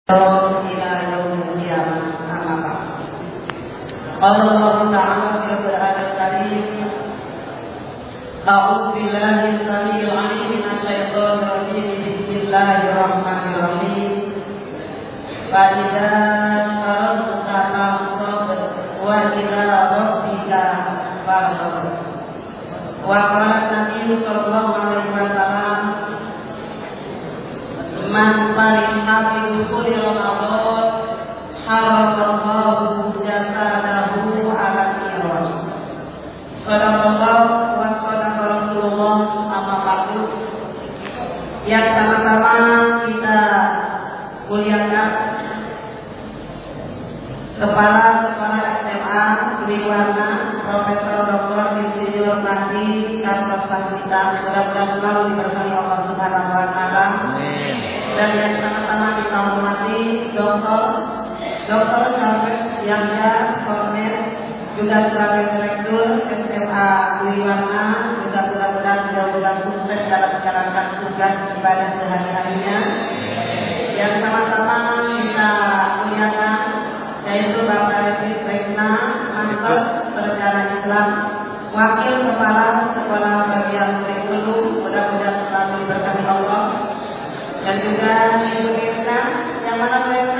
إلى يوم القيامة أما بعد. قال الله تعالى في القرآن الكريم: أعوذ بالله السميع العليم من الشيطان الرجيم. بسم الله الرحمن الرحيم. فإذا فرغت فانصب وإلى ربك فارغب. وقال النبي صلى الله عليه وسلم: Man fariha bi dukhuli Ramadan haramallahu jasadahu ala niraj. Sadaqallahu wa sadaqa Rasulullah. Amma ba'du. Yang sama-sama kita kuliahkan Kepala SMA Wiwana Profesor Dr. Insinyur Mahdi Kartosan kita, mudah-mudahan selalu diberkahi Allah Subhanahu wa taala. Dan yang sama-sama kita hormati Dr. Charles Yahya Kornet, juga sebagai Direktur SMA Wiwana, juga mudah-mudahan mudah-mudahan sukses dalam menjalankan tugas ibadah sehari-harinya. Yang sama-sama kita muliakan yaitu Bapak Refri Tresna, Mantor Perjalanan Islam, Wakil Kepala Sekolah Bagian Kurikulum, mudah-mudahan selalu diberkahi Allah. Dan juga Ibu Rina, yang mana Rina?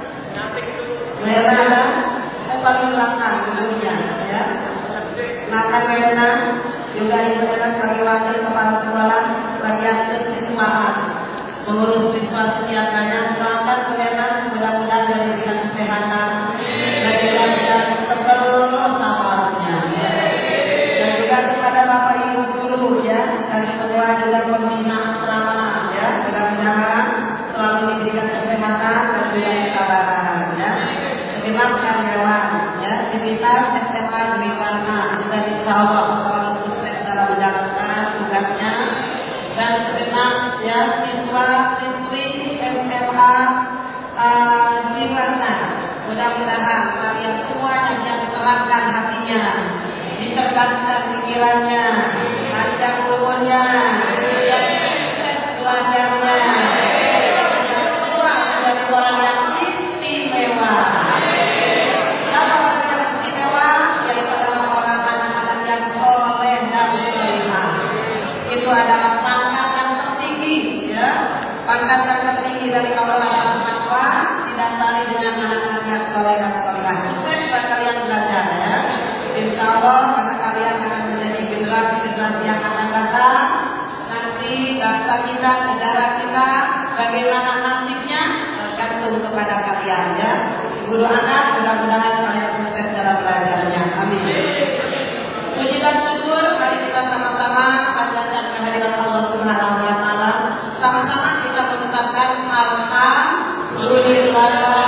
Rina, paling belakang dulunya, ya. Maka Rina juga Ibu Rina sebagai Wakil Kepala Sekolah Bagian Kesiswaan, mengurus siswa setiapnya. Selamat Rina, mudah-mudahan dari bidang kesehatan dan juga bidang terus sabarnya. Dan juga kepada Bapak Ibu guru, ya, dan semua juga pembina asrama, ya, mudah-mudahan selalu diberikan kesehatan dan juga kesabaran, ya. Segenap karyawan, ya, aktivitas SMA Wiwana juga insya Allah selalu sukses dalam menjalankan tugasnya. Dan segenap, ya, siswa-siswi SMA Wiwana, mudah-mudahan kalian semua yang terangkan hatinya, dicergaskan pikirannya, panjang umurnya, dan sukses belajarnya, semua menjadi orang yang istimewa. Siapa orang yang istimewa? Yaitu adalah orang anak-anak yang soleh dan solehah. Itu adalah pangkat yang tertinggi, ya, pangkat yang tertinggi dari Allah adalah takwa, didasari dengan anak-anak yang soleh dan solehah. Sukses buat kalian belajar, ya. Insya Allah karena kalian akan menjadi generasi-generasi yang akan datang. Nanti bangsa kita, negara kita, bagaimana nasibnya tergantung kepada kalian, ya. Guru anak, mudah-mudahan kalian sukses dalam belajarnya. Amin. Puji dan syukur, mari kita sama-sama panjatkan kehadiran Allah Subhanahu wa taala. Sama-sama kita mengucapkan alhamdulillah.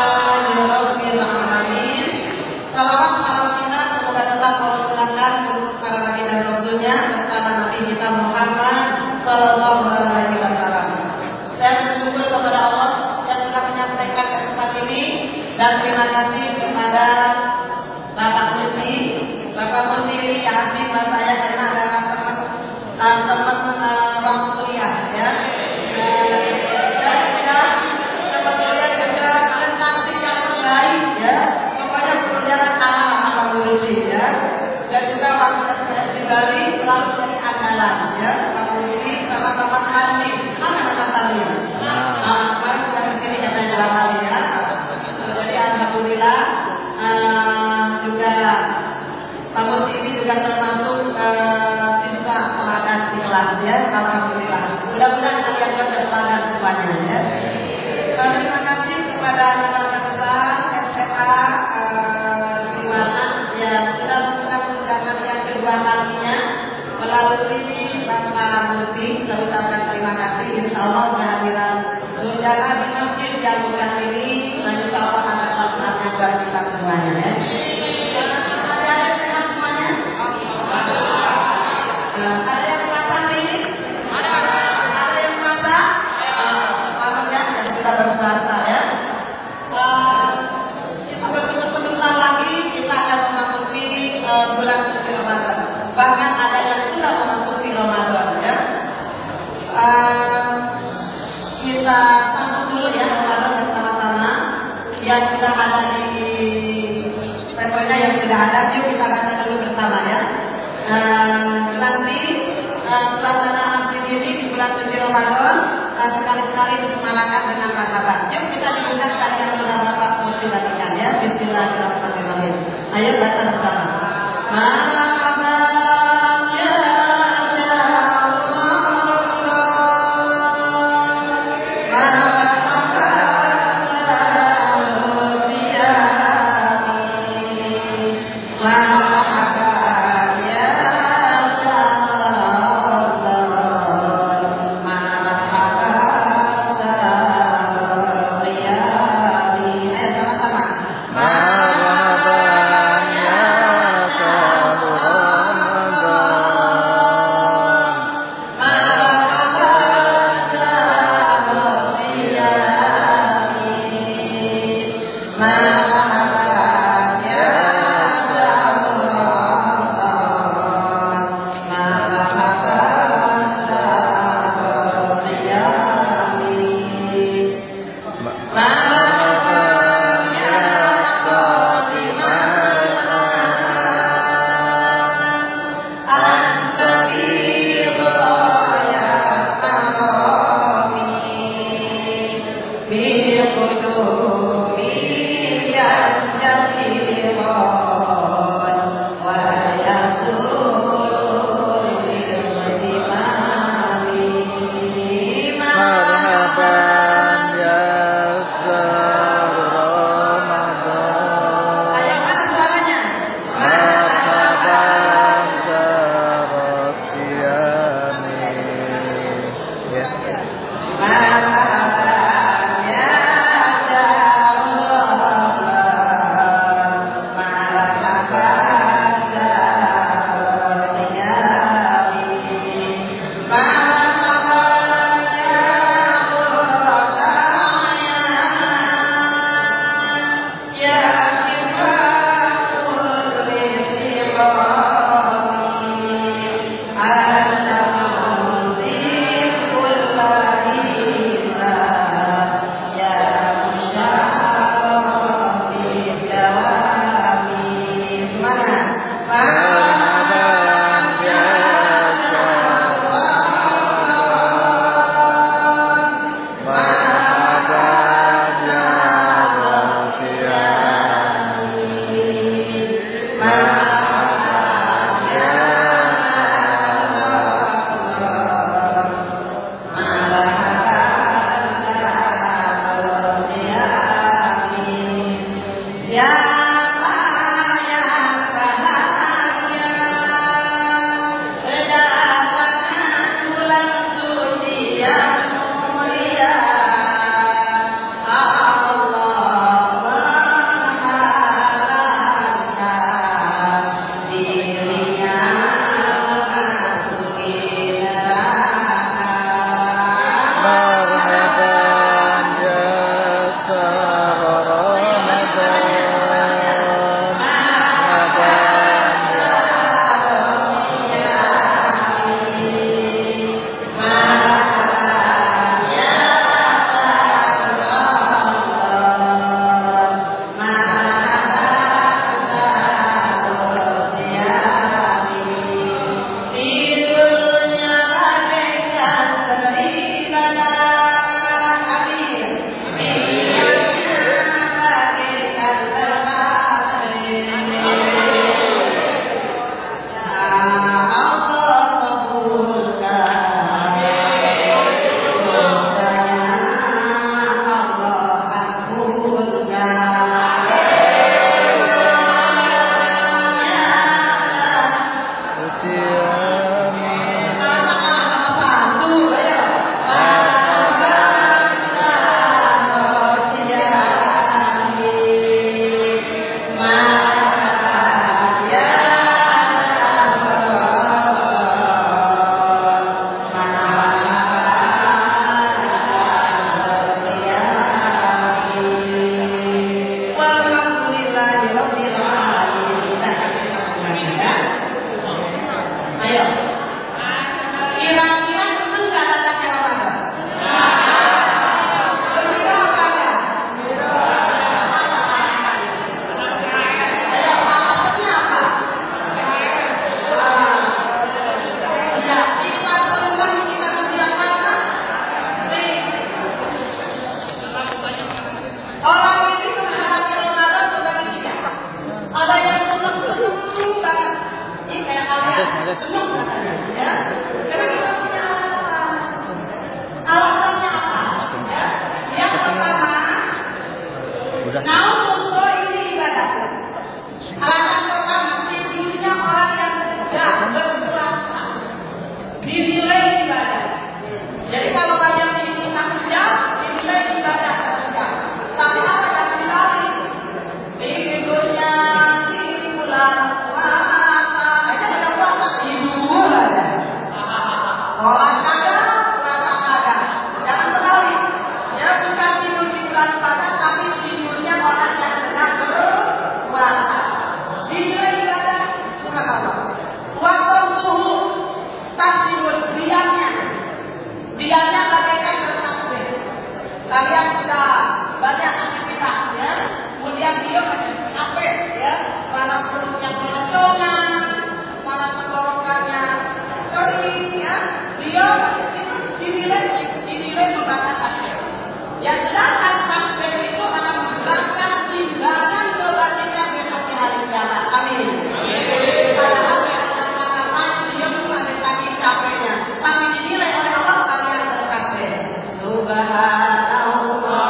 Salawat salam kita semoga tetap tercurahkan untuk para nabi dan rasulnya serta Nabi kita Muhammad Sallallahu Alaihi Wasallam. Saya bersyukur kepada Allah yang telah menyampaikan kesempatan ini, dan terima kasih kepada Bapak Muti ini yang asli buat saya karena adalah teman waktu kuliah, ya. Dan juga sebetulnya juga kalian cantik yang terbaik, ya. Pokoknya berjalan ala Muti, ya. Dan juga waktu saya di Bali selalu jadi andalan, ya. Pak Muti sama-sama Halim, mana Halim? Baik dari sini yang saya jelaskan, ya. Jadi alhamdulillah. yang sudah ada di pokoknya yang sudah ada, yuk kita baca dulu bersama ya. Nanti suasana asli ini di bulan suci Ramadan sekali-sekali disemarakan dengan marhaban. Yuk kita dengarkan yang sudah Bapak Mufti bacakan ya. Bismillahirrahmanirrahim. Ayo baca bersama. Namun ini ibadah. Alasan pertama, tidurnya orang yang sudah berpuasa dinilai ibadah. Jadi kalau kalian tidur 1 jam, dinilai ibadah 1 jam. Tapi apa yang dibalik? Tidurnya bulan puasa, aja ada puasa tidur aja. Orang kagak, puasa kagak. Jangan terbalik. Ya bukan tidur di bulan puasa, tapi tidurnya orang yang sedang berpuasa. Dinilai ibadah surat Allah. Waktu suhu tasbih diamnya bagaikan bertasbih. Kalian sudah banyak aktivitas ya, kemudian dia masih capek ya, malah perutnya melonjongan, malah tenggorokannya kering ya, dia dinilai merupakan tasbih. Yang sedangkan tasbih itu akan menggerakkan timbangan kebaikan besok di hari kiamat. Amin. Padahal yang kata-kata dia bukan saking capeknya, tapi dinilai oleh Allah kalian bertasbih. Subhanallah.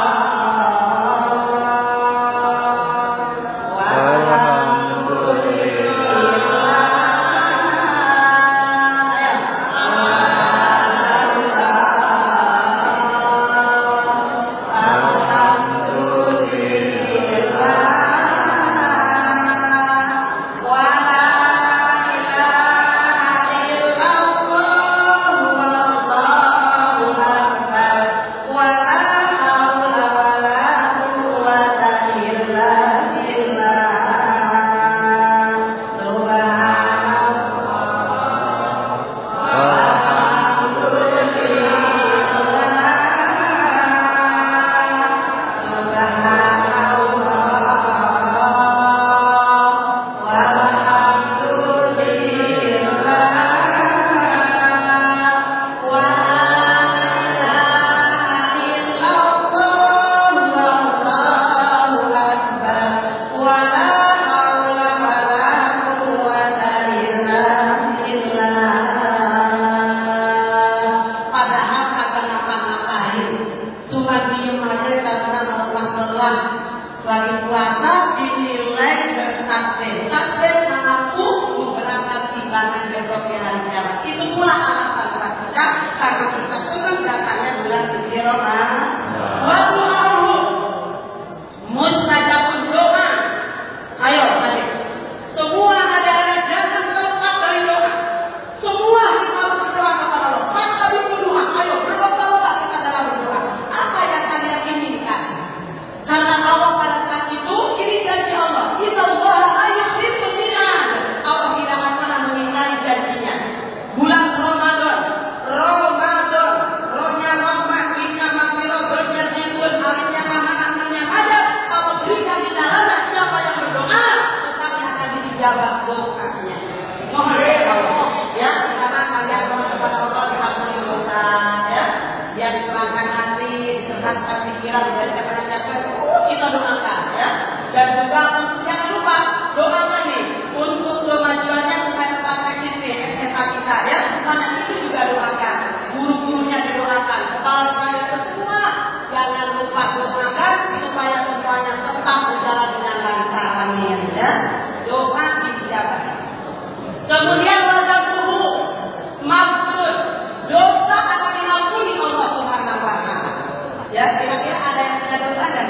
Kemudian wajah tubuh maksud dosa akan diampuni Allah Subhanahu wa taala. Ya, kira-kira ada yang tidak dosa enggak?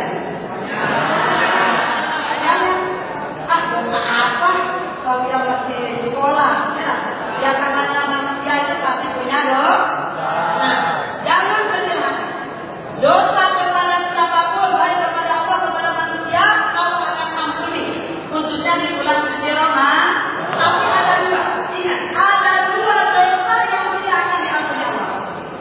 Dosa apa? Kalau yang masih sekolah, ya, yang namanya manusia itu pasti punya dosa. Nah, jangan berjalan. Dosa kepada siapapun, baik kepada Allah kepada manusia, Allah akan ampuni. Khususnya di bulan suci Ramadan. Tapi ada dua. Ingat, ada dua dosa yang tidak akan diampuni Allah.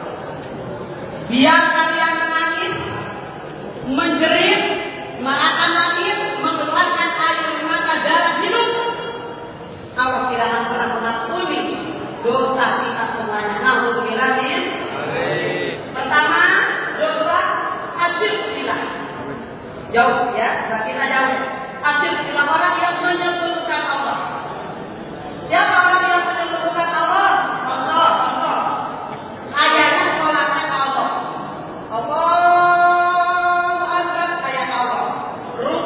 Biar kalian menangis, menjerit, menahan nangis, mengeluarkan air mata darah hidup. Allah tidak akan pernah mengampuni dosa kita semuanya. Alhamdulillah. Pertama, dosa asyik silah. Jauh ya, kita jauh. Asyik silah orang yang menyebutkan Allah. Siapa orang yang menyebutkan Allah? Allah. Ayatnya sholatnya Allah. Allah Akbar ayat Allah.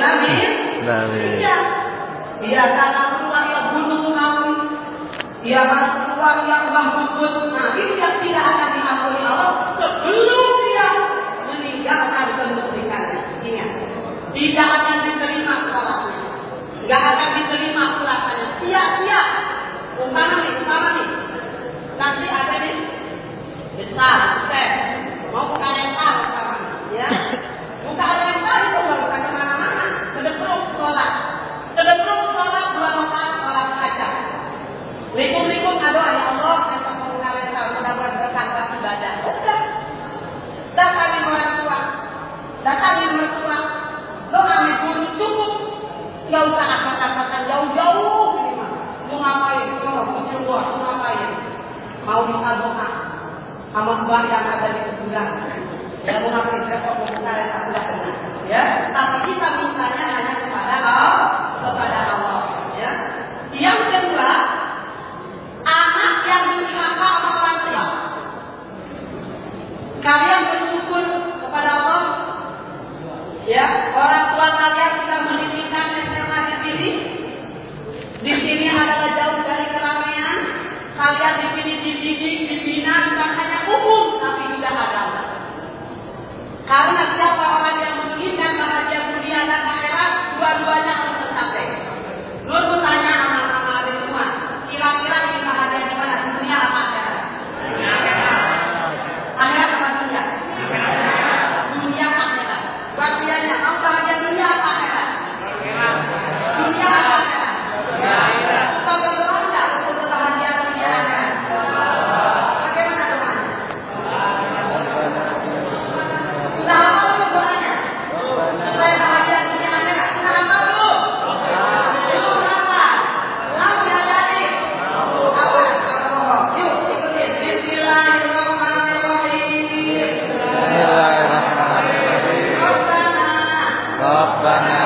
Amin. Iya. Iya, tanah keluar yang gunung kawi. Iya, tanah keluar yang bukit. Nah, ini yang tidak akan diampuni Allah sebelum dia meninggalkan kemusyrikannya. Ingat, tidak akan diterima sholatnya, nggak akan diterima puasanya. Sia-sia. Umpama nih. Nanti ada nih besar, mau buka rental sama, ya. Buka rental itu nggak bukan kemana-mana. Kedepruk sholat 2 rakaat sholat saja. Likum doa ya Allah, kita mau buka rental, mudah-mudahan berkah buat ibadah. Udah. Datangi orang tua, lo ambil guru cukup, nggak usah akal-akalan jauh-jauh. Mau ngapain? Mau ngapain? Mau minta doa sama Mbak yang ada di kuburan. Ya mau ngapain? Besok mau buka rental sudah benar. Ya, tapi kita mintanya hanya kepada Allah. Ya. Yang kedua, anak yang durhaka sama orang tua. Kalian bersyukur kepada Allah. Ya, orang tua kalian sudah mendidikan SMA di sini. Di sini adalah jauh dari keramaian. Kalian di sini dididik, dibina bukan hanya umum, tapi juga agama. Karena siapa orang yang menginginkan bahagia dunia dan akhirat, dua-duanya harus tercapai. Lalu tanya anak-anak di rumah, kira-kira ini bahagia di mana? Dunia apa akhirat? Akhirat apa dunia? Dunia akhirat. Buat dianya, mau bahagia dunia apa akhirat? Dunia apa akhirat? Kita berdoa enggak untuk bahagia dunia akhirat? Bagaimana doanya? Sudah apa dulu doanya? Supaya bahagia dunia akhirat. Sudah apa dulu? Belum apa? Belum diajari? Apa? Yuk ikutin. Bismillahirrahmanirrahim. Rabbana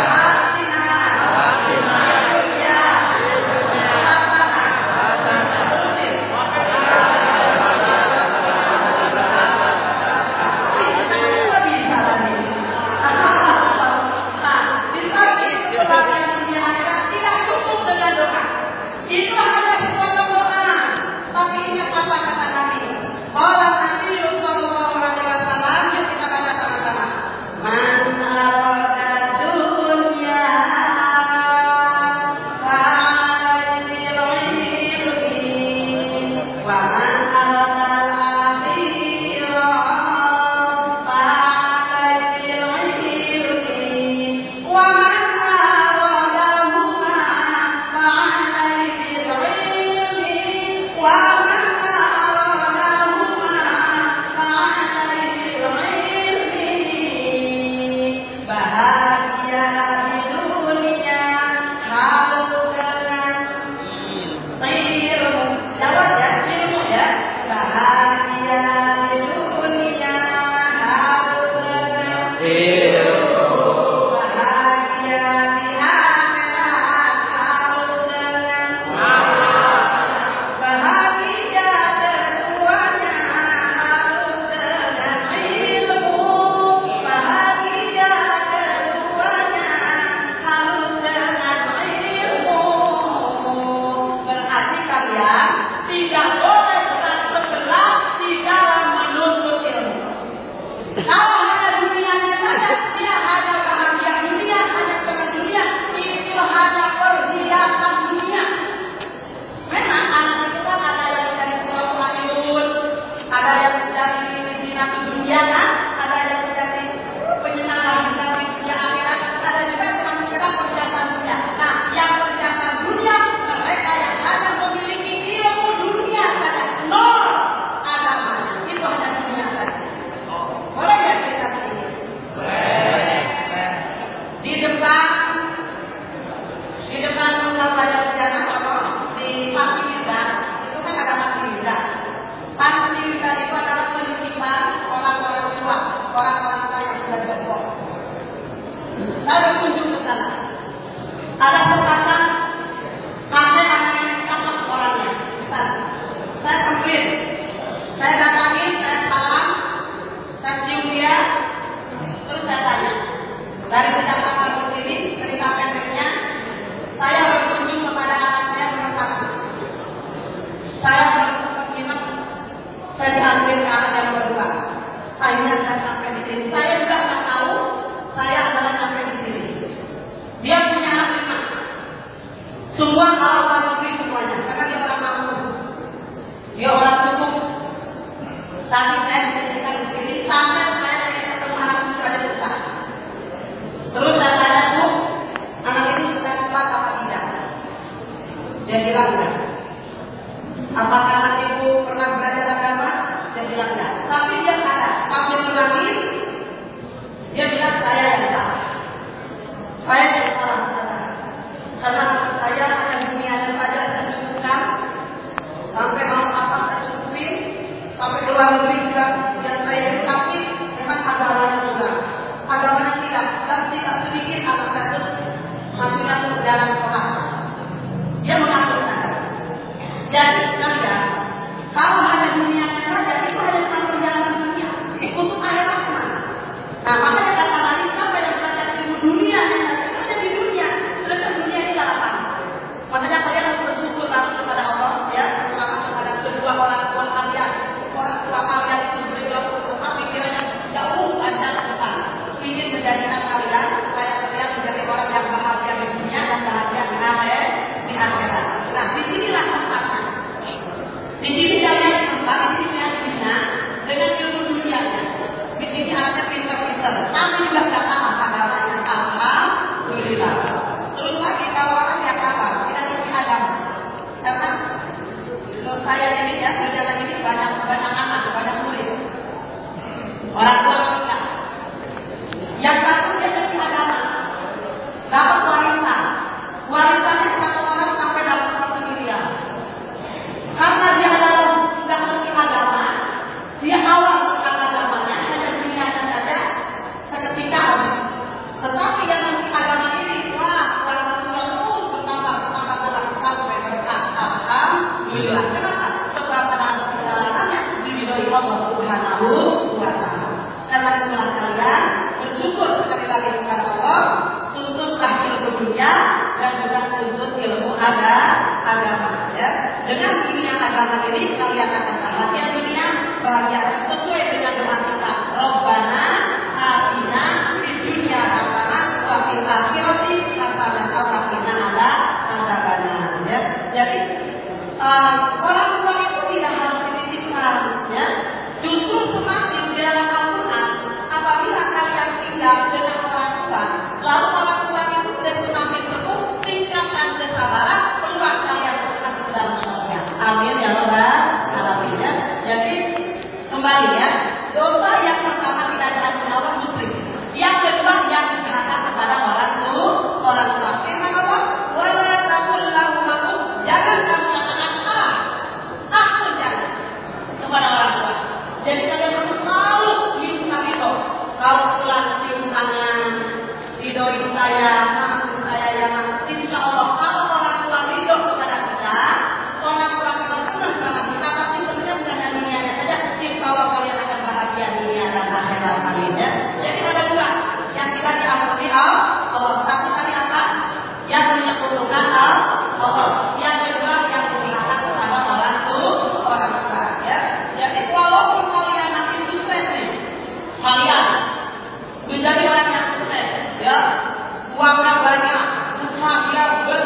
dari kecamatan sini Semua hal negeri semuanya, karena dia orang mampu, dia orang cukup. Tadi saya ceritakan di sini sampai saya ketemu anak itu ada susah. Terus saya tanya, Bu, anak ini sudah sholat apa tidak? Dia bilang enggak. Apakah anak ibu pernah belajar agama? Dia bilang enggak. Tapi dia ada, tapi lagi dia bilang saya yang salah. Saya yang salah. Karena saya akan dunia saja saya cukupkan, sampai mau apa saya cukupin, sampai keluar negeri juga yang saya tapi memang agamanya juga, agamanya tidak, dan tidak sedikit anak saya masih masuk dalam sekolah. Dia mengatur saya. Jadi kalian, kalau hanya dunia saja itu hanya tentang perjalanan dunia, untuk akhirat mana? Nah makanya kata tadi sampai yang belajar ilmu dunia ada di dunia. Makanya kalian harus bersyukur langsung kepada Allah, ya, terutama kepada kedua orang tua kalian. Orang tua kalian itu beliau pikirannya jauh panjang ke depan, ingin menjadikan kalian supaya kalian menjadi orang yang bahagia di dunia dan bahagia di akhirat. Nah, disinilah tempatnya. Di sini kalian tempat, di sini dunia dengan ilmu dunianya. Di sini ada pintar-pintar. Tapi juga kata agamanya, alhamdulillah. Terus lagi kalau orang yang apa? Karena saya ini ya, berjalan ini banyak anak, banyak murid. Orang tua kita. Yang satu dia jadi agama, dapat warisan. Warisannya satu orang sampai dapat 1 miliar. Karena dia adalah sudah mengerti agama, dia awal tentang agamanya hanya dunianya saja seketika habis. Tetapi yang mengerti agama ini, wah, orang tua terus bertambah sampai berkah. Alhamdulillah. Kenapa? Sebab perjalanannya diridhoi Allah Subhanahu wa Ta'ala. Karena itulah kalian bersyukur sekali lagi kepada Allah, tuntutlah ilmu dunia dan juga tuntut ilmu agama. Ya. Dengan dunia agama ini kalian akan bahagia dunia, bahagia sesuai dengan doa kita. Rabbana atina fid dunya hasanah wa fil akhirati hasanah wa qina adzabannar. Ya. Jadi orang tua itu tidak harus dititipkan, ya. Justru semakin di dalam Al-Quran, apabila kalian tinggal dengan orang tua, lalu orang tua itu semakin teguh, tingkatkan kesabaran, peluang kalian masuk dalam surga. Amin ya rabbal alamin. Jadi kembali ya, dosa yang pertama tidak diampuni Allah musyrik. Yang kedua yang diserahkan kepada orang tua. Firman Allah, wala taqul lahum jangan kamu katakan aku jangan kepada orang tua. Jadi kalian harus selalu minta itu. Kalau pulang cium tangan, ridhoi saya, maafin saya yang insya Allah kalau orang tua ridho kepada kita, orang tua kita senang sama kita, pasti sebenarnya bukan hanya dunianya saja. Insya Allah kalian akan bahagia dunia dan akhirat kalian. Jadi ada dua yang kita diampuni Allah. Satu kali apa? Yang menyempurnakan Allah. Yang kedua yang memihakkan kepada orang tua, ya. Jadi walaupun kalian nanti sukses nih, kalian menjadi orang yang sukses, ya, uangnya banyak, usaha dia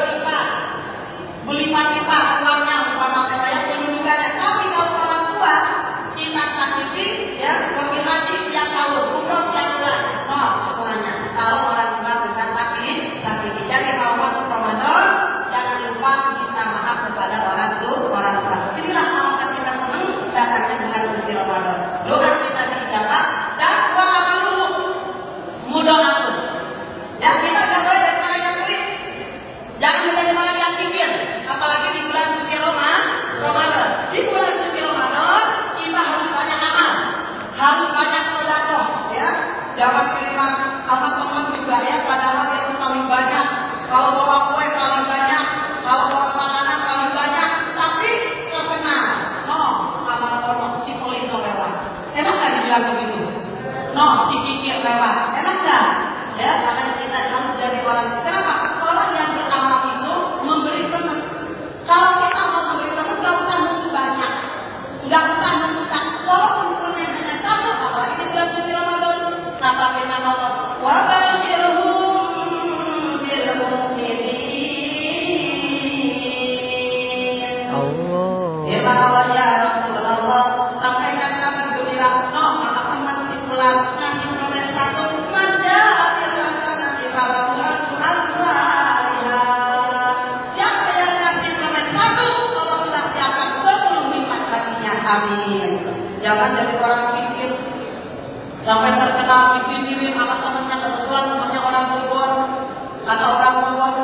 berlipat-lipat uangnya, umpama saya pendudukannya. Tapi kalau orang tua kita sakiti, ya, berhati tiap tahun, umroh tiap bulan, semuanya. Kalau orang tua bukan sakiti, jadi kalau masuk Ramadan jangan lupa minta maaf kepada orang tua. Inilah alasan kita senang datangnya bulan suci Ramadan. Doa kita dijawab dan doa dulu mudah ampun. Dan kita tidak boleh dari malaikat pelit. Jangan menjadi malaikat kikir, apalagi di bulan suci Ramadan. Di bulan suci Ramadan kita harus banyak amal, harus banyak sedekah, ya. Jangan terima sama teman juga ya, padahal yang paling banyak. Kalau bawa kue paling banyak, kalau bawa makanan paling banyak, tapi terkenal. Amal si pelit lewat. Enak nggak dibilang begitu? Si kikir lewat. Enak nggak? Ya, karena kita harus jadi orang. Kenapa? Orang yang beramal itu memberi teman. Kalau kita mau memberi teman, nggak usah nunggu banyak, nggak usah nunggu tak. Walaupun teman hanya satu, apalagi di bulan suci Ramadan, kata firman Allah, wabashirhum bil mu'minin Jangan jadi orang pikir sampai terkenal dikirim sama temannya, kebetulan temannya orang Bogor. Kata orang Bogor,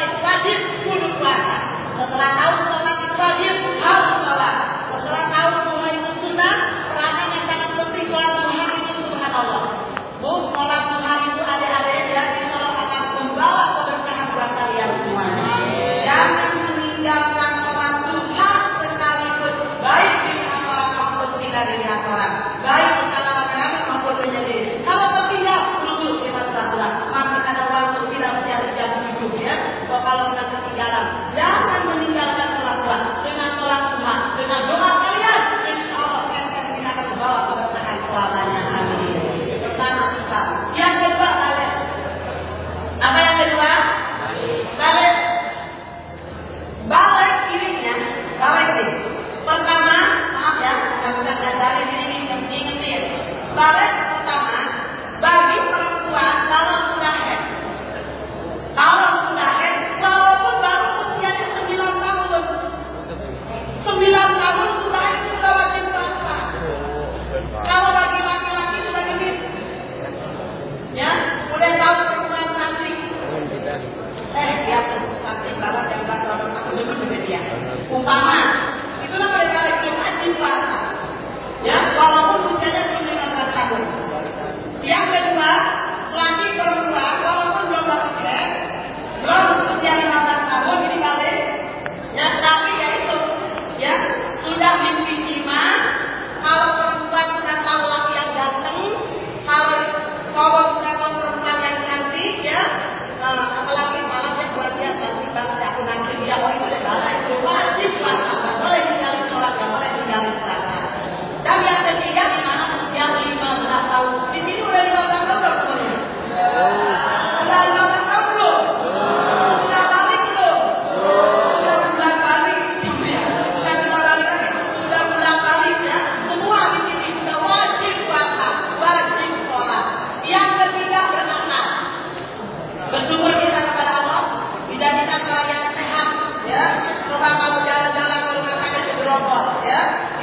Setelah tahu sholat itu wajib, harus sholat. Setelah tahu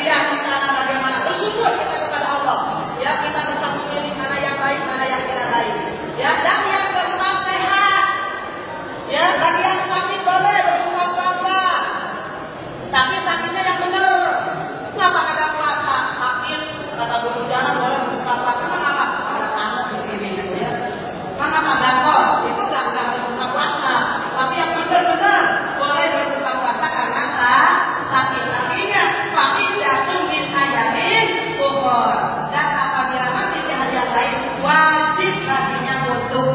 Ya kita bagaimana bersyukur kita kepada Allah. Ya kita bisa memilih mana yang baik, mana yang tidak baik. Ya dan yang tetap sehat. Ya bagi yang sakit boleh berbuka puasa. Tapi sakitnya yang benar. Kenapa ada puasa sakit? Kata guru jalan boleh berbuka puasa. Kenapa? Ada tamu di sini ya. Karena ada kok itu nggak berbuka puasa. Tapi yang benar-benar boleh berbuka puasa karena sakit. Artinya sakit jatuh min ajalin umur. Dan apabila nanti di hari yang lain wajib baginya untuk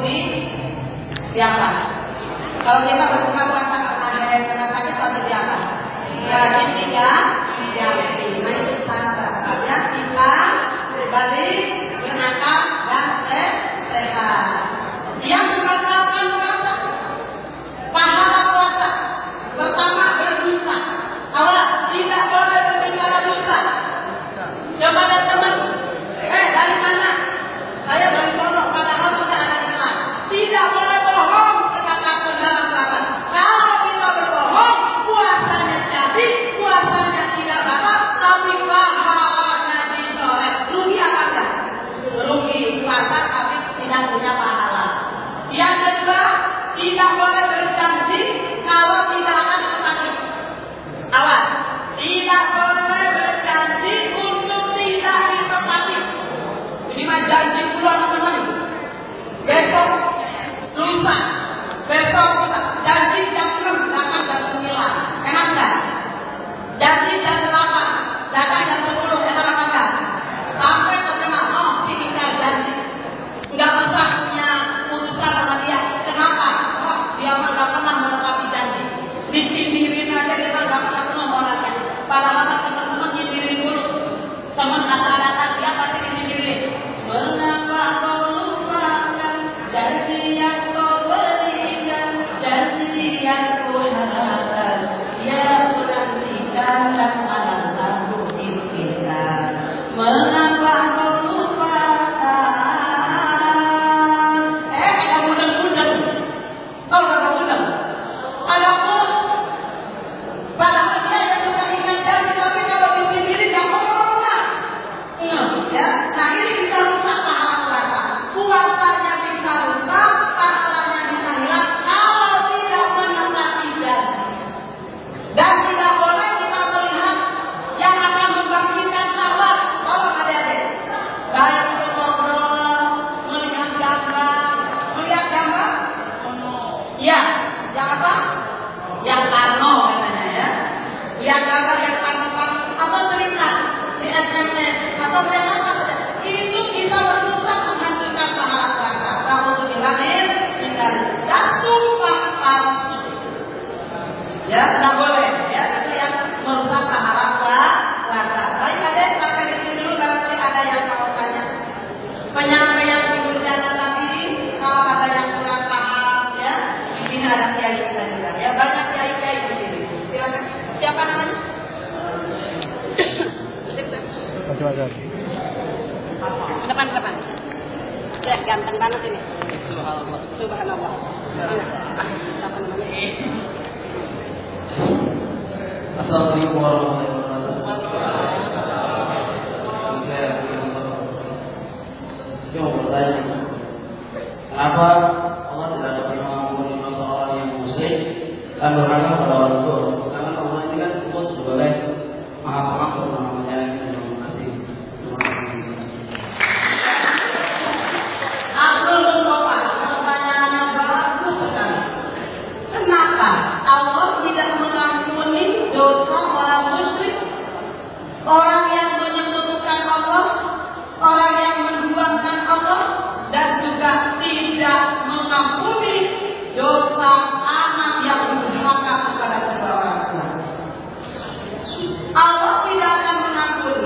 diapa? Kalau kita berbuka puasa karena ada yang kena sakit atau diapa? Wajib tidak diapa. Nah itu syaratnya kita balik berakal dan sehat. Yang membatalkan puasa, pahala puasa pertama berdosa. Awas, tidak boleh berbicara dosa. Coba ada teman, dari mana? Saya dari Solo, padahal sudah ada di kelas. Tidak boleh bohong, katakan dalam puasa. Kalau kita berbohong, puasanya jadi, puasanya tidak batal, tapi pahalanya dicolek. Rugi apa enggak? Rugi puasa tapi tidak punya pahala. Yang kedua, tidak boleh berjanji kalau tidak akan sakit. Awas, tidak boleh berjanji untuk tidak ditepati. Ini mah janji puluhan teman-teman. Besok, lusa, besok janji jam 6, datang jam 9. Enak enggak? Janji jam 8, datang jam 10. Enak apa enggak? Sampai terkenal, oh ini enggak janji. Enggak usah punya putusan sama dia. Kenapa? Oh, dia mah enggak pernah menepati janji. Disindirin aja dia enggak pernah menolaknya. Padahal teman-teman nyindirin dulu. Teman datang dia pasti disindirin. Mengapa kau lupakan janji yang kau berikan, janji yang kau harapkan? Ya berhentikan dan anak impikan. Mengapa kau lupakan? Ada mudah-mudah. Oh, ada mudah. Ada pun. Padahal dia yang sudah ingat janji, tapi kalau disindirin yang pernah. Ya, nah ini bisa rusak pahala puasa. Puasanya bisa rusak, pahalanya bisa hilang kalau tidak menepati janji. Dan tidak boleh kita melihat yang akan membangkitkan syahwat. Tolong adik-adik. Baik itu ngobrol, melihat gambar. Melihat gambar? Ya, yang apa? Yang Karno katanya ya. Lihat gambar yang pantas atau melihat di SMS atau melihat apa saja. Itu bisa merusak menghancurkan pahala puasa. Kalau bilangin tinggal jatuh palsu. Ya, tidak boleh. Ya, itu yang merusak pahala puasa. Baik adik, sampai di sini dulu barangkali ada yang mau tanya. Penyampaian ibu jalan tadi, kalau ada yang kurang paham, ya, di sini ada kiai kita juga. Ya, banyak kiai-kiai di sini. Silakan. Siapa namanya? Macam-macam. Depan. Ya, ganteng banget ini. Subhanallah. Siapa namanya? Assalamualaikum warahmatullahi wabarakatuh. Saya mau bertanya, kenapa Allah tidak dapat mengampuni seorang yang muslim dan beragama pada orang tua? Karena Allah ini kan disebut sebagai Maha Pengampun, Maha Penyayang dan Maha Pengasih. Abdul Mustafa, pertanyaannya bagus sekali. Kenapa Allah tidak mengampuni dosa orang musyrik, orang yang menyekutukan Allah, orang yang menduakan Allah, dan juga tidak mengampuni dosa anak yang durhaka kepada kedua orang tua? Allah tidak akan mengampuni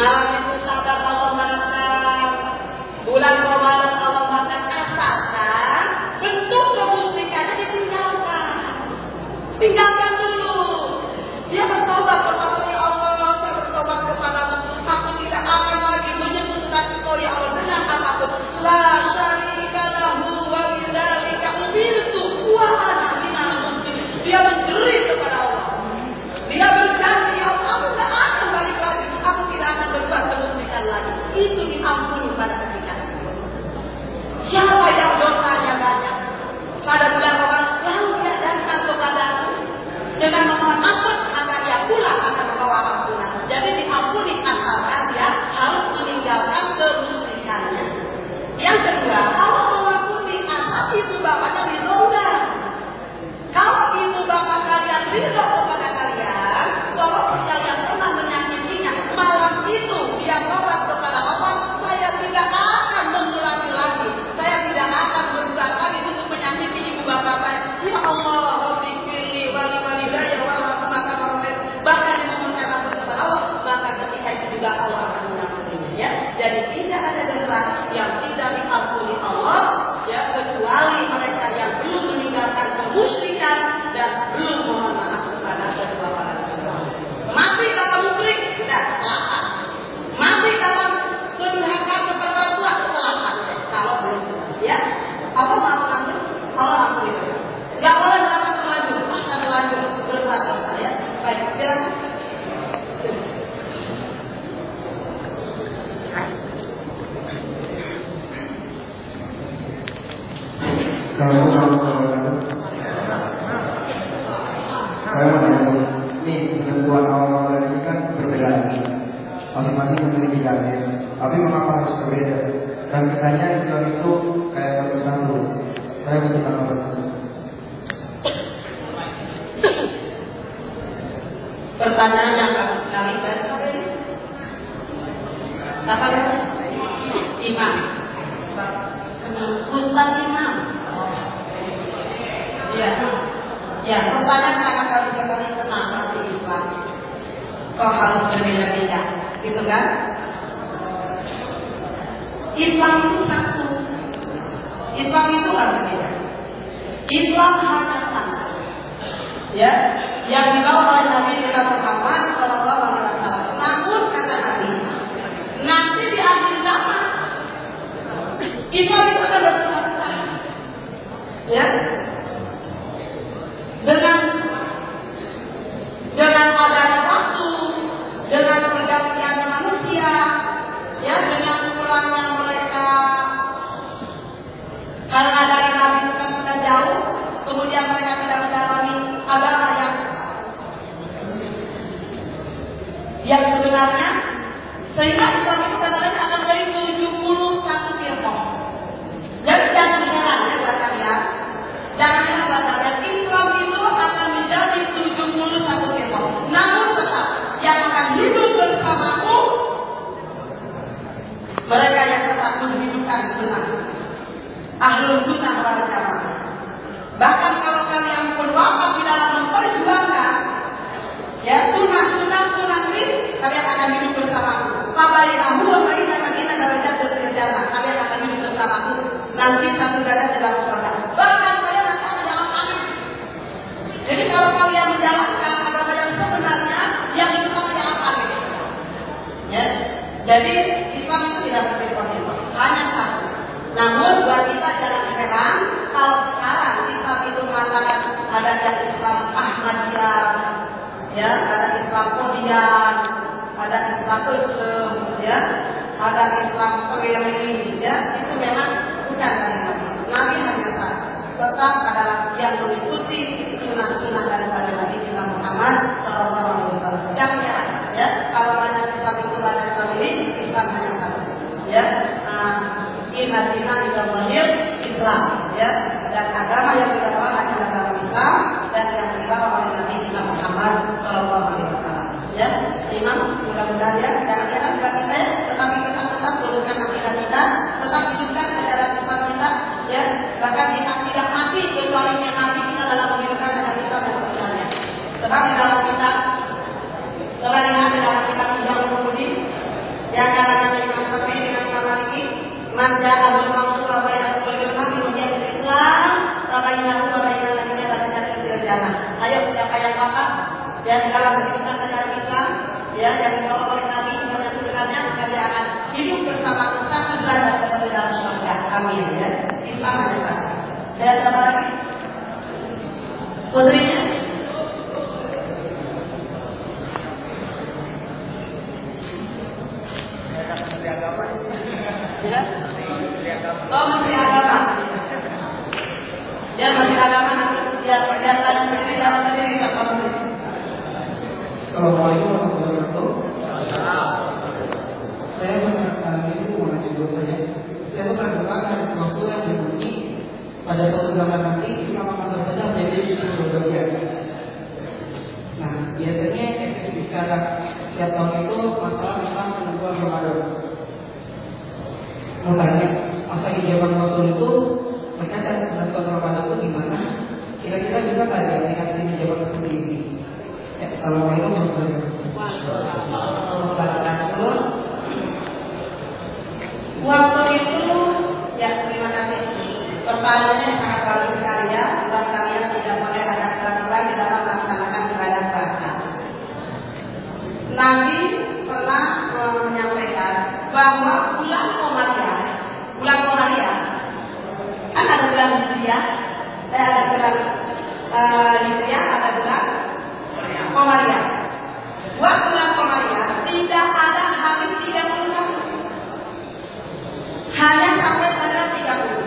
Malam itu sadar Allah menekan, bulan Ramadan Allah menekan, asalkan bentuk kemusyrikannya ditinggalkan. Tinggalkan dulu. Dia bertobat kepada Allah, saya bertobat kepadamu. Aku tidak akan lagi menyebutkan Engkau ya Allah dengan apapun. La syarika lahu wa bidzalika umirtu wa ana minal muslimin. Dia menjerit kepada Allah. Dia berjanji, Allah, aku tidak akan balik lagi. Aku tidak akan berbuat kemusyrikan lagi. Itu diampuni pada ketika itu. Siapa yang dosanya banyak pada bulan Ramadan lalu dia datang kepadaku dengan memohon ampun, maka dia pula akan membawa ampunan. Jadi diampuni asalkan dia harus meninggalkan kemusyrikannya. Yang kedua, kalau mengakui asal ibu bapaknya ridhonya. Kalau ibu bapak kalian ridho kepada kalian, walaupun kalian pernah menyakitinya, malam itu dia tobat kepada Allah, saya tidak akan mengulangi lagi. Saya tidak akan berulang lagi untuk menyakiti ibu bapak saya. Ya Allah, Rabbiqfirli wali-walidayya warahmatullahi. Bahkan memohonkan ampun kepada Allah, maka ketika itu juga Allah akan mengampuninya. Ya, jadi tidak ada dosa yang tidak diampuni Allah, ya, kecuali mereka yang belum meninggalkan kemusyrikan dan belum mohon maaf kepada kedua orang tua. Mati dalam musyrik tidak salah. Mati dalam pendurhaka kepada orang tua salah. Kalau belum, ya, apa maaf lanjut? Allah ampuni. Gak boleh dapat terlanjur, masa terlanjur berbuat dosa, ya. Baik, silakan. Kalau saya mau tanya, nih penyembuhan awal ini kan berbeda, masing-masing memiliki dalil, tapi mengapa harus berbeda? Dan kesannya Islam itu kayak satu-satu. Saya butuh tanggapan. Pertanyaan yang bagus sekali dan apa ya? Imam, Ustaz Imam. Ya, pertanyaan sangat bagus sekali, kenapa sih Islam kok harus berbeda-beda, gitu kan? Islam itu satu. Islam itu harus beda. Islam hanya satu. Ya, yang dibawa oleh Nabi kita Muhammad Sallallahu Alaihi Wasallam. Namun kata Nabi, nanti di akhir zaman Islam itu akan berubah. Ya, dengan adanya waktu, dengan pergantian manusia, ya, dengan pulangnya mereka karena dari Nabi itu kan sudah jauh, kemudian mereka tidak mendalami agama yang sebenarnya, sehingga Islam itu kadang-kadang akan menjadi 71 firman. Jadi jangan heran ya buat kalian, jangan heran buat kalian, Islam itu akan menjadi 71 firman. Namun tetap yang akan hidup bersamaku mereka yang tetap menghidupkan sunnah, ahlul sunnah wal jamaah. Bahkan kalau kalian pun wafat di dalam memperjuangkan, ya, sunnah ini, kalian akan hidup bersamaku. Fabailahu wa bainana kita darajat berjalan. Kalian akan hidup bersamaku. Nanti satu derajat di dalam surga. Bahkan kalian akan menjalankan kami. Jadi kalau kalian menjalankan agama yang sebenarnya, yang itu akan menjalankan kami. Ya, jadi Islam itu tidak berbeda, hanya satu. Namun buat kita jangan heran kalau sekarang Islam itu mengatakan ada yang Islam Ahmadiyah, ya, ada Islam Kodian, ada Islam Muslim, ya, ada Islam Keliling, ya, itu memang bukan dari Nabi hanya satu. Tetap adalah yang mengikuti sunnah-sunnah daripada Nabi kita Muhammad Sallallahu Alaihi Wasallam. Jangan ya, kalau ada Islam itu ada Islam ini, Islam hanya satu, ya. Inna dina illa Islam, ya, dan agama yang dibawa adalah agama Islam dan yang dibawa oleh Nabi kita Muhammad Sallallahu Alaihi Wasallam. Ya, Imam, mudah-mudahan ya, jangan bagi saya, tetapi kita tetap luruskan akidah kita, tetap hidupkan ajaran Islam kita, ya, bahkan kita tidak mati kecuali yang mati kita dalam menghidupkan ajaran Islam dan Islamnya. Tetapi dalam kita, selain ada dalam kita Ihya Ulumuddin, yang kalangan Imam Syafi'i dengan Imam Maliki, man ja'ahul mautu wa bainahu wa bainahu min Islam, tabayyana wa bayyana lana lana fil jannah. Ayo siapa yang paham dan dalam kehidupan negara Islam, ya yang dibawa oleh Nabi dan sebenarnya kita akan hidup bersama satu derajat dari dalam surga. Amin ya. Islam ada. Dan apa lagi? Putrinya. Oh, Menteri Agama. Dia Menteri Agama nanti dia pernyataan sendiri dalam sendiri tak tahu. Assalamualaikum warahmatullahi wabarakatuh. Saya mengenai itu mengenai dosanya. Saya tuh pernah ada sesuatu yang berbunyi pada suatu zaman nanti Islam akan saja menjadi suatu bagian. Nah, biasanya eksekusi sekarang setiap tahun itu masalah Islam penentuan Ramadan. Mau tanya, masa ijabat Rasul itu mereka kan penentuan Ramadan itu gimana? Kira-kira bisa nggak ya dikasih ijabat seperti ini? Ya, assalamualaikum warahmatullahi wabarakatuh. Waktu itu, ya terima kasih. Pertanyaannya sangat bagus sekali ya. Buat kalian tidak boleh ada keraguan di dalam melaksanakan ibadah puasa. Nabi pernah menyampaikan bahwa bulan Komariah, kan ada bulan Hijriah, ada bulan Hijriah, ada bulan Komariah. Buat bulan Komariah tidak ada hari 31, hanya sampai tanggal 30.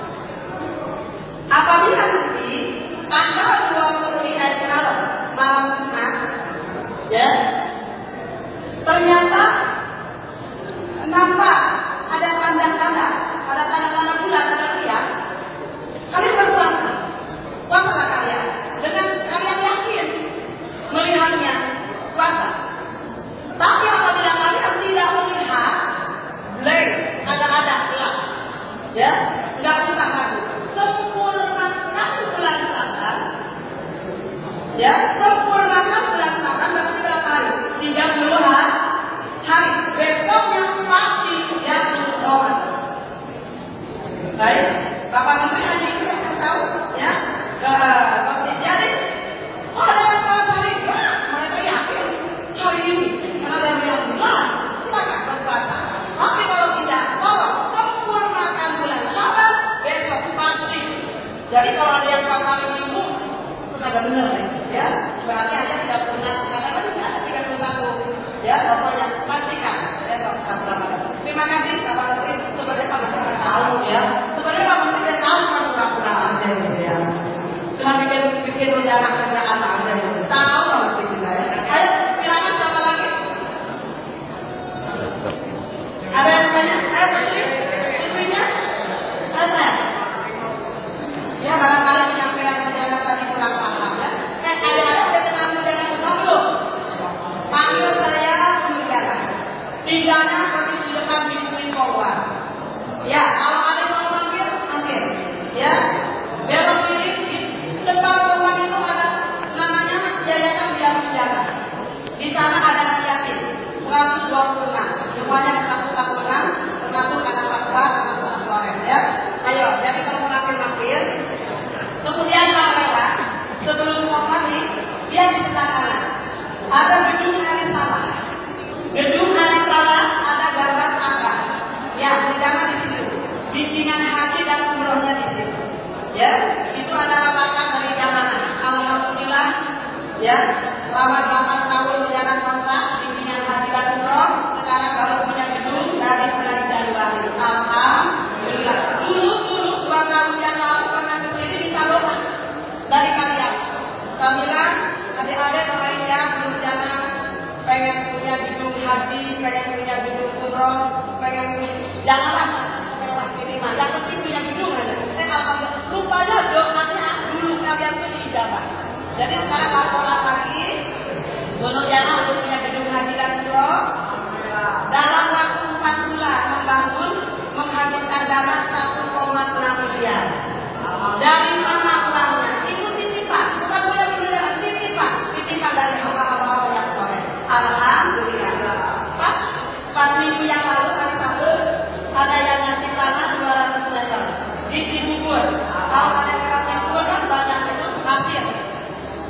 Apabila nanti tanggal 23 malam Jumat, ya, ternyata nampak ada tanda-tanda bulan terlihat, kalian berpuasa, puasalah kalian dengan kalian yakin melihatnya puasa. Tapi apabila kalian tidak melihat, blank, ada gelap, ya, nggak usah ragu. Sempurnakan bulan Syaban, ya, sempurnakan bulan Syaban berarti berapa hari? 30 hari. Besoknya pasti jatuh Ramadan. Baik, Bapak Menteri hanya itu yang tahu, ya. Jadi, dalam puasa hari, mereka yakin hari ini karena dari yang bulan, silakan berpuasa. Tapi kalau tidak, tolong sempurnakan bulan Syaban, besok pasti. Jadi kalau ada yang puasa hari Minggu, itu agak benar, ya. Berarti hanya 31, karena kan tidak ada 31, ya. Pokoknya pastikan besok satu Ramadan. Terima kasih Bapak Menteri. Sebenarnya Pak Menteri tahu, ya. Sebenarnya Pak Menteri tahu pura-pura aja, ya. Cuma bikin rencana kerjaan aja, tahu Pak Menteri juga, ya. Ayo, silakan siapa lagi? Ada yang tanya? Ayo Menteri, istrinya? Ada? Ya, barangkali menyampaikan rencana tadi kurang paham, ya. Ada udah kenal rencana kurang belum? Panggil saya Mutiara. Pidana kami di depan pintu keluar. Ya, kalau ada yang mau mampir, ya. Belok kiri di depan keluar itu ada namanya Yayasan Biar Pidana. Di sana ada yatim 126. Semuanya 146, termasuk anak fatwa, termasuk anak waris, ya. Ayo, jadi kalau mau mampir, kemudian kalau lewat sebelum mau mati, dia di sebelah kanan ada gedung hari salah. Gedung hari salah ada gambar apa? Ya, jangan di situ. Bikinan hati dan umrohnya di situ. Ya, itu adalah bakat dari zaman. Alhamdulillah, ya, selama 8 tahun berjalan kontrak, bikinan hati dan umroh, sekarang baru punya gedung dari bulan Januari. Alhamdulillah. Dulu 2 tahun yang lalu pernah kesini minta doa dari kalian. Saya bilang, adik-adik Malaysia belum jalan, pengen punya gedung haji, pengen punya gedung umroh, pengen punya, janganlah lewat sini mah, yang penting punya gedung aja. Alhamdulillah, rupanya doanya dulu kalian itu diijabah. Jadi sekarang laporan lagi, Gunung Jana untuk punya gedung haji dan umroh, dalam waktu 4 bulan membangun, menghabiskan dana 1,6 miliar. Dari mana uangnya? Itu titipan, bukan punya miliaran, titipan dari hamba-hamba yang soleh. Alhamdulillah. Pas minggu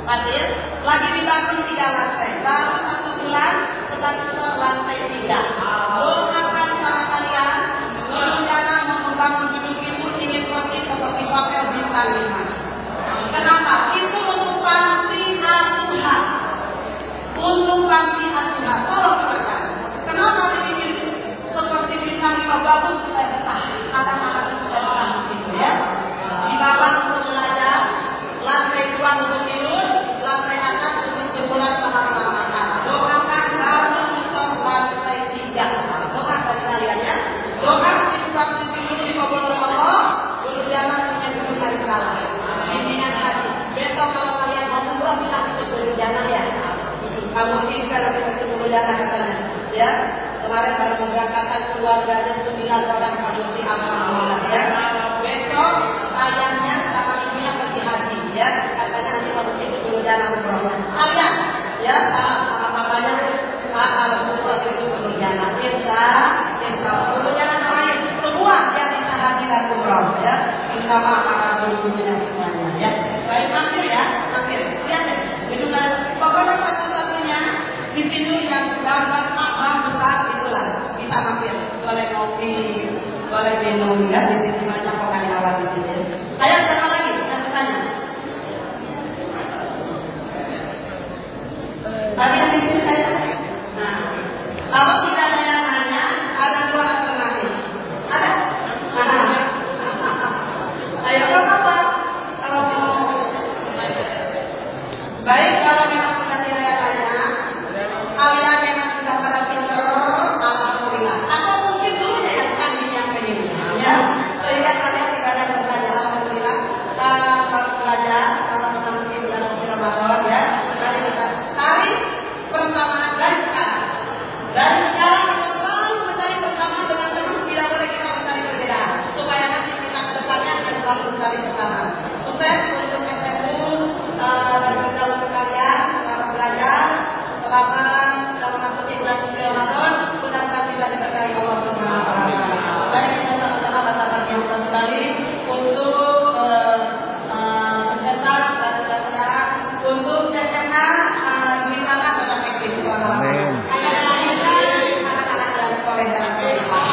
Hadir, lagi dibangun 3 lantai, baru 1 bulan sudah ke lantai 3. Doakan sama kalian, berencana membangun gedung itu ingin pergi seperti hotel bintang 5. Kenapa? Itu untuk panti asuhan. Untuk panti asuhan. Kalau silakan. Kenapa dibikin seperti bintang 5 bagus supaya betah? Anak-anak sudah betah di situ ya. Di bawah untuk belajar, lantai 2 untuk tidur, lantai atas untuk hiburan sama makan. Doakan baru untuk lantai 3. Doa dari kalian ya. Doa situasi tidur di kabul Allah, berjalan punya gedung hari salah. Bimbingan hati. Besok kalau kalian mau umroh bilang itu berjalan ya. Kamu tinggal di berjalan katanya. Ya. Kemarin baru memberangkatkan keluarganya 9 orang kabuti alhamdulillah ya. Besok ayahnya sama ibunya pergi haji ya. Katanya nanti kalau itu berjalan umroh. Kalian ya sama papanya kalau itu berjalan insya berjalan lain semua yang bisa haji dan umroh ya. Insya Allah gurunya semuanya ya. Baik mampir ya, mampir. Lihat deh, gedungan pokoknya satu-satunya di situ yang gambar apa besar itulah kita mampir. Boleh ngopi, boleh minum ya di sini banyak orang lewat di sini. Saya sama lagi, saya tanya. Tadi yang di sini saya tanya. Nah, kalau tidak ada yang nanya, ada 2 alternatif. Ada? Ayo apa? Kalau baik, kalau memang sudah tidak ada tanya, kalian memang sudah pada pintar, alhamdulillah. Atau mungkin dulu yang kami yang pengen, ya. Sehingga kalian tidak ada belajar, alhamdulillah. Kalau belajar, kalau nanti bulan Ramadan ya, mari kita cari bersama dan sekarang. Dan sekarang kita selalu mencari bersama dengan teman, tidak boleh kita mencari perbedaan. Supaya nanti kita ke depannya akan selalu mencari bersama. Sukses untuk SMU dan juga untuk kalian selamat belajar, selamat memasuki bulan suci Ramadan. Mudah-mudahan kita diberkahi Allah Subhanahu wa taala. Mari kita sama-sama baca yang kembali untuk peserta dan sekarang untuk SMA gimana tetap aktif. Amin. Anak-anak dan sekolah dan sekolah.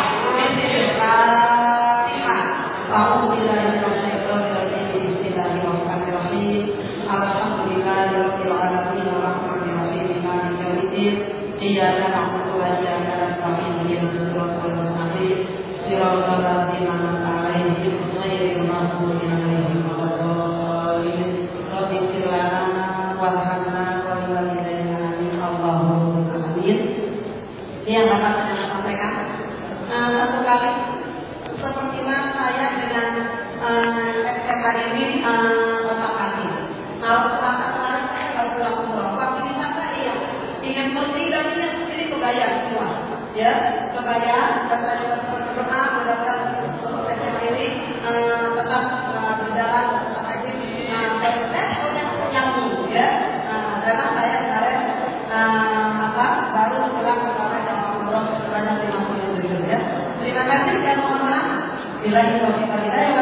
Alhamdulillahirabbil alamin arrahmanir rahim maliki yaumiddin iyyaka na'budu wa iyyaka nasta'in ihdinas siratal mustaqim siratal ladzina an'amta 'alaihim ghairil maghdubi 'alaihim waladdallin rabbi ighfir lana warhamna wa liwalidayna amin Allahumma amin. Yang dapat saya sampaikan satu kali sepertinya saya dengan SMA ini otak hati. Kalau selama kemarin saya baru pulang umroh, waktu di sana iya ingin pergi dan ingin sendiri kebayang semua, ya kebayang. Dan saya juga berdoa mudah-mudahan SMA ini tetap berjalan tetap aktif dan nyambung, ya. Karena saya kemarin baru pulang kemarin dari umroh sebanyak 57 ya. Terima kasih dan mohon maaf bila ini kita